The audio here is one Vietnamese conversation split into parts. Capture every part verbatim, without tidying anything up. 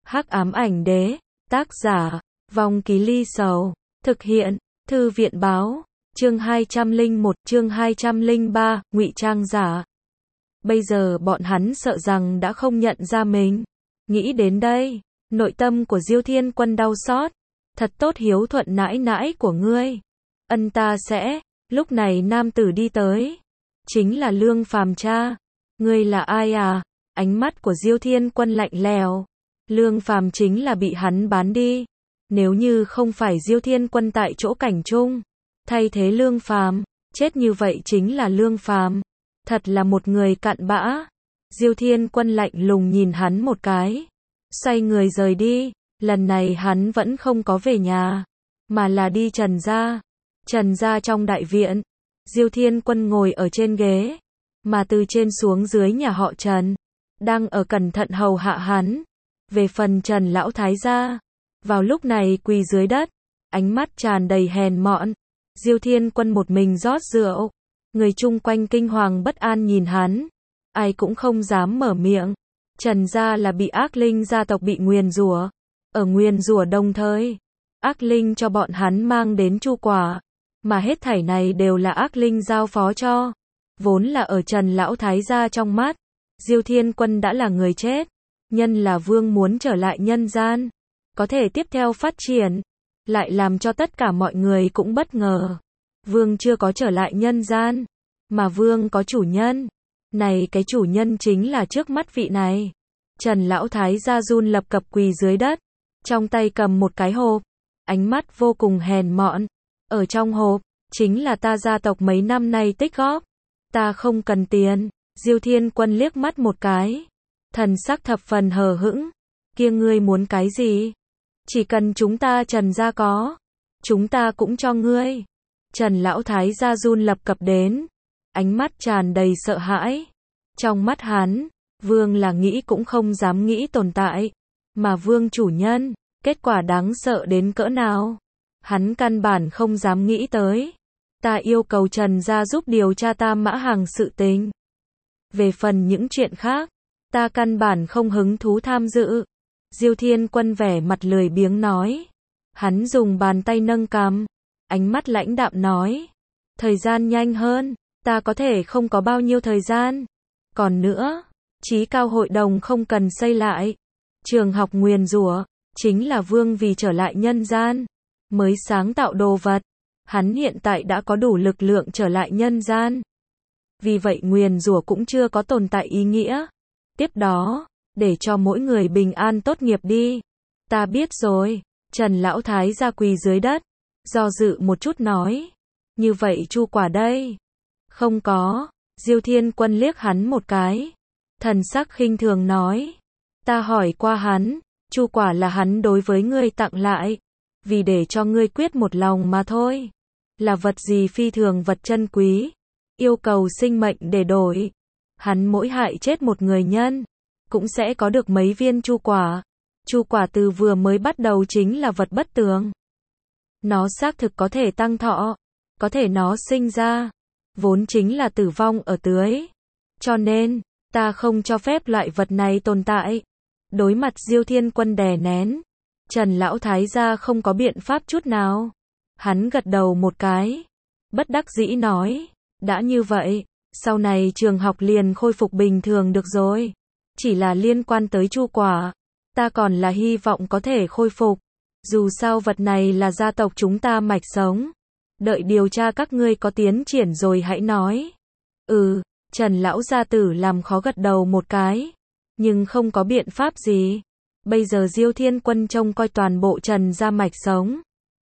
Hắc ám ảnh đế, tác giả, Vong Ký Ly Sầu, thực hiện, Thư viện báo, chương hai trăm lẻ một, chương hai trăm lẻ ba, ngụy trang giả. Bây giờ bọn hắn sợ rằng đã không nhận ra mình. Nghĩ đến đây, nội tâm của Diêu Thiên Quân đau xót. Thật tốt hiếu thuận nãi nãi của ngươi. Ân ta sẽ, lúc này nam tử đi tới. Chính là Lương Phàm cha. Ngươi là ai à? Ánh mắt của Diêu Thiên Quân lạnh lẽo. Lương Phàm chính là bị hắn bán đi. Nếu như không phải Diêu Thiên Quân tại chỗ cảnh trung, thay thế Lương Phàm, chết như vậy chính là Lương Phàm. Thật là một người cặn bã. Diêu Thiên Quân lạnh lùng nhìn hắn một cái, xoay người rời đi. Lần này hắn vẫn không có về nhà, mà là đi Trần gia. Trần gia trong đại viện, Diêu Thiên Quân ngồi ở trên ghế, mà từ trên xuống dưới nhà họ Trần, đang ở cẩn thận hầu hạ hắn. Về phần Trần lão thái gia, vào lúc này quỳ dưới đất, ánh mắt tràn đầy hèn mọn. Diêu Thiên Quân một mình rót rượu, người chung quanh kinh hoàng bất an nhìn hắn, ai cũng không dám mở miệng. Trần gia là bị ác linh gia tộc bị nguyền rủa, ở nguyền rủa đồng thời, ác linh cho bọn hắn mang đến chu quả, mà hết thảy này đều là ác linh giao phó cho. Vốn là ở Trần lão thái gia trong mắt, Diêu Thiên Quân đã là người chết, nhân là vương muốn trở lại nhân gian, có thể tiếp theo phát triển, lại làm cho tất cả mọi người cũng bất ngờ. Vương chưa có trở lại nhân gian, mà vương có chủ nhân. Này cái chủ nhân chính là trước mắt vị này. Trần lão thái gia run lập cập quỳ dưới đất, trong tay cầm một cái hộp, ánh mắt vô cùng hèn mọn. Ở trong hộp, chính là ta gia tộc mấy năm nay tích góp. Ta không cần tiền. Diêu Thiên Quân liếc mắt một cái, thần sắc thập phần hờ hững. Kia ngươi muốn cái gì? Chỉ cần chúng ta Trần gia có, chúng ta cũng cho ngươi. Trần lão thái gia run lập cập đến, ánh mắt tràn đầy sợ hãi. Trong mắt hắn, vương là nghĩ cũng không dám nghĩ tồn tại, mà vương chủ nhân, kết quả đáng sợ đến cỡ nào, hắn căn bản không dám nghĩ tới. Ta yêu cầu Trần gia giúp điều tra Tam Mã Hàng sự tình. Về phần những chuyện khác, ta căn bản không hứng thú tham dự. Diêu Thiên Quân vẻ mặt lười biếng nói. Hắn dùng bàn tay nâng cằm, ánh mắt lãnh đạm nói. Thời gian nhanh hơn, ta có thể không có bao nhiêu thời gian. Còn nữa, Chí Cao hội đồng không cần xây lại. Trường học nguyền rủa, chính là vương vì trở lại nhân gian, mới sáng tạo đồ vật. Hắn hiện tại đã có đủ lực lượng trở lại nhân gian. Vì vậy nguyền rủa cũng chưa có tồn tại ý nghĩa. Tiếp đó, để cho mỗi người bình an tốt nghiệp đi. Ta biết rồi. Trần lão thái gia quỳ dưới đất, do dự một chút nói. Như vậy chu quả đây? Không có. Diêu Thiên Quân liếc hắn một cái, thần sắc khinh thường nói. Ta hỏi qua hắn, chu quả là hắn đối với ngươi tặng lại, vì để cho ngươi quyết một lòng mà thôi. Là vật gì phi thường vật chân quý, yêu cầu sinh mệnh để đổi. Hắn mỗi hại chết một người nhân, cũng sẽ có được mấy viên chu quả. Chu quả từ vừa mới bắt đầu chính là vật bất tường. Nó xác thực có thể tăng thọ, có thể nó sinh ra, vốn chính là tử vong ở tưới. Cho nên, ta không cho phép loại vật này tồn tại. Đối mặt Diêu Thiên Quân đè nén, Trần lão thái gia không có biện pháp chút nào. Hắn gật đầu một cái, bất đắc dĩ nói. Đã như vậy, sau này trường học liền khôi phục bình thường được rồi. Chỉ là liên quan tới chu quả, ta còn là hy vọng có thể khôi phục. Dù sao vật này là gia tộc chúng ta mạch sống. Đợi điều tra các ngươi có tiến triển rồi hãy nói. Ừ, Trần lão gia tử làm khó gật đầu một cái, nhưng không có biện pháp gì. Bây giờ Diêu Thiên Quân trông coi toàn bộ Trần gia mạch sống.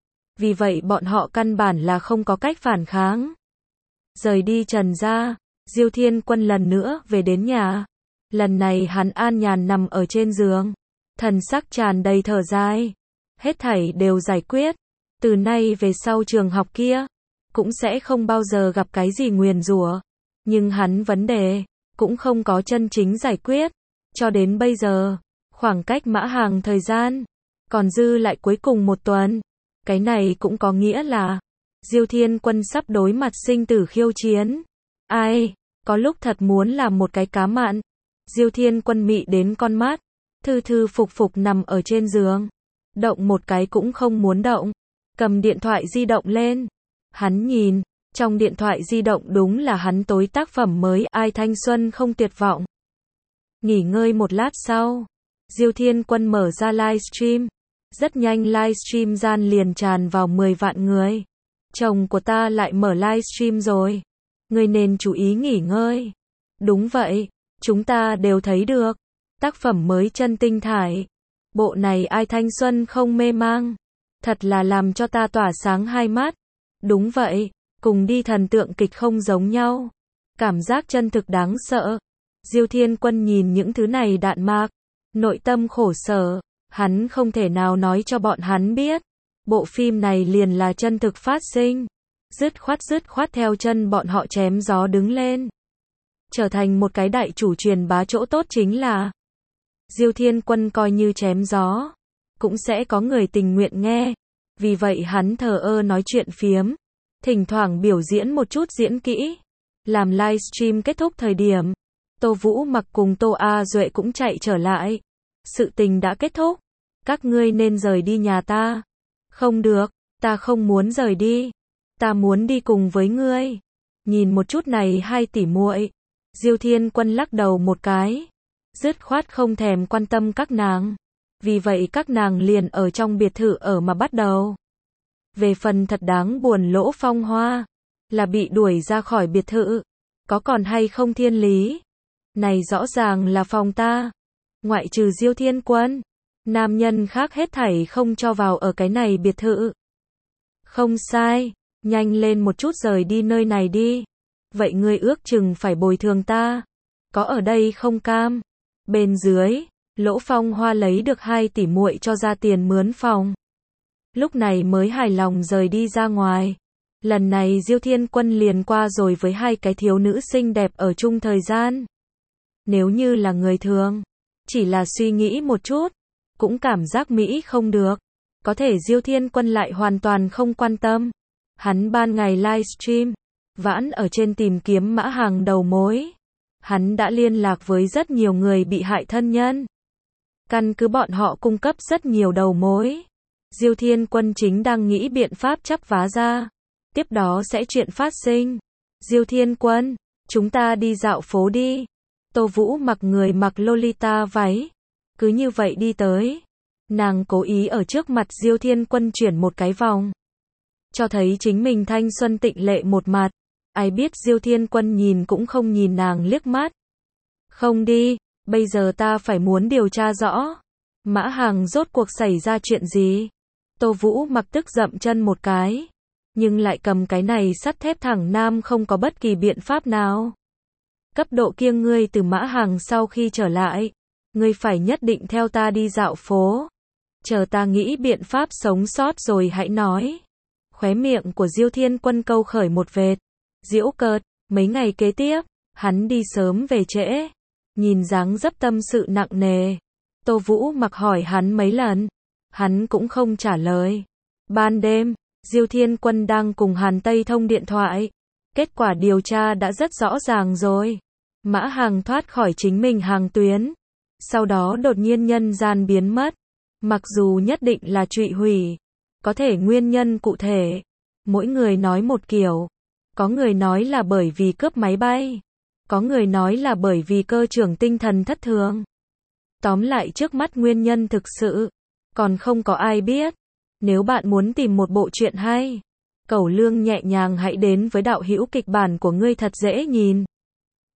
Vì vậy bọn họ căn bản là không có cách phản kháng. Rời đi Trần gia, Diêu Thiên Quân lần nữa về đến nhà. Lần này hắn an nhàn nằm ở trên giường, thần sắc tràn đầy thở dài. Hết thảy đều giải quyết. Từ nay về sau trường học kia, cũng sẽ không bao giờ gặp cái gì nguyền rủa. Nhưng hắn vấn đề, cũng không có chân chính giải quyết. Cho đến bây giờ, khoảng cách Mã Hàng thời gian, còn dư lại cuối cùng một tuần. Cái này cũng có nghĩa là, Diêu Thiên Quân sắp đối mặt sinh tử khiêu chiến. Ai, có lúc thật muốn làm một cái cá mặn. Diêu Thiên Quân mị đến con mắt, thư thư phục phục nằm ở trên giường. Động một cái cũng không muốn động. Cầm điện thoại di động lên. Hắn nhìn, trong điện thoại di động đúng là hắn tối tác phẩm mới Ai Thanh Xuân Không Tuyệt Vọng. Nghỉ ngơi một lát sau, Diêu Thiên Quân mở ra livestream. Rất nhanh livestream gian liền tràn vào mười vạn người. Chồng của ta lại mở livestream rồi. Người nên chú ý nghỉ ngơi. Đúng vậy, chúng ta đều thấy được. Tác phẩm mới chân tinh thải. Bộ này Ai Thanh Xuân Không Mê Mang. Thật là làm cho ta tỏa sáng hai mắt. Đúng vậy, cùng đi thần tượng kịch không giống nhau. Cảm giác chân thực đáng sợ. Diêu Thiên Quân nhìn những thứ này đạn mạc. Nội tâm khổ sở. Hắn không thể nào nói cho bọn hắn biết. Bộ phim này liền là chân thực phát sinh. Dứt khoát dứt khoát theo chân bọn họ chém gió đứng lên. Trở thành một cái đại chủ truyền bá chỗ tốt chính là Diêu Thiên Quân coi như chém gió. Cũng sẽ có người tình nguyện nghe. Vì vậy hắn thờ ơ nói chuyện phiếm. Thỉnh thoảng biểu diễn một chút diễn kỹ. Làm livestream kết thúc thời điểm. Tô Vũ Mặc cùng Tô A Duệ cũng chạy trở lại. Sự tình đã kết thúc. Các ngươi nên rời đi nhà ta. Không được, ta không muốn rời đi. Ta muốn đi cùng với ngươi. Nhìn một chút này hai tỷ muội. Diêu Thiên Quân lắc đầu một cái. Dứt khoát không thèm quan tâm các nàng. Vì vậy các nàng liền ở trong biệt thự ở mà bắt đầu. Về phần thật đáng buồn Lỗ Phong Hoa. Là bị đuổi ra khỏi biệt thự. Có còn hay không thiên lý. Này rõ ràng là phòng ta. Ngoại trừ Diêu Thiên Quân. Nam nhân khác hết thảy không cho vào ở cái này biệt thự. Không sai. Nhanh lên một chút rời đi nơi này đi. Vậy ngươi ước chừng phải bồi thường ta. Có ở đây không cam. Bên dưới, Lỗ Phong Hoa lấy được hai tỷ muội cho ra tiền mướn phòng. Lúc này mới hài lòng rời đi ra ngoài. Lần này Diêu Thiên Quân liền qua rồi với hai cái thiếu nữ xinh đẹp ở chung thời gian. Nếu như là người thường, chỉ là suy nghĩ một chút, cũng cảm giác Mỹ không được. Có thể Diêu Thiên Quân lại hoàn toàn không quan tâm. Hắn ban ngày livestream, vãn ở trên tìm kiếm mã hàng đầu mối. Hắn đã liên lạc với rất nhiều người bị hại thân nhân. Căn cứ bọn họ cung cấp rất nhiều đầu mối. Diêu Thiên Quân chính đang nghĩ biện pháp chắp vá ra. Tiếp đó sẽ chuyện phát sinh. Diêu Thiên Quân, chúng ta đi dạo phố đi. Tô Vũ Mặc người mặc Lolita váy. Cứ như vậy đi tới. Nàng cố ý ở trước mặt Diêu Thiên Quân chuyển một cái vòng. Cho thấy chính mình thanh xuân tịnh lệ một mặt. Ai biết Diêu Thiên Quân nhìn cũng không nhìn nàng liếc mắt. Không đi, bây giờ ta phải muốn điều tra rõ. Mã Hàng rốt cuộc xảy ra chuyện gì? Tô Vũ Mặc tức dậm chân một cái. Nhưng lại cầm cái này sắt thép thẳng nam không có bất kỳ biện pháp nào. Cấp độ kia ngươi từ Mã Hàng sau khi trở lại. Ngươi phải nhất định theo ta đi dạo phố. Chờ ta nghĩ biện pháp sống sót rồi hãy nói. Khóe miệng của Diêu Thiên Quân câu khởi một vệt. Giễu cợt, mấy ngày kế tiếp, hắn đi sớm về trễ. Nhìn dáng dấp tâm sự nặng nề. Tô Vũ Mặc hỏi hắn mấy lần. Hắn cũng không trả lời. Ban đêm, Diêu Thiên Quân đang cùng Hàn Tây thông điện thoại. Kết quả điều tra đã rất rõ ràng rồi. Mã Hàng thoát khỏi chính mình hàng tuyến. Sau đó đột nhiên nhân gian biến mất. Mặc dù nhất định là trụy hủy. Có thể nguyên nhân cụ thể. Mỗi người nói một kiểu. Có người nói là bởi vì cướp máy bay. Có người nói là bởi vì cơ trưởng tinh thần thất thường. Tóm lại trước mắt nguyên nhân thực sự. Còn không có ai biết. Nếu bạn muốn tìm một bộ truyện hay. Cẩu lương nhẹ nhàng hãy đến với đạo hữu kịch bản của ngươi thật dễ nhìn.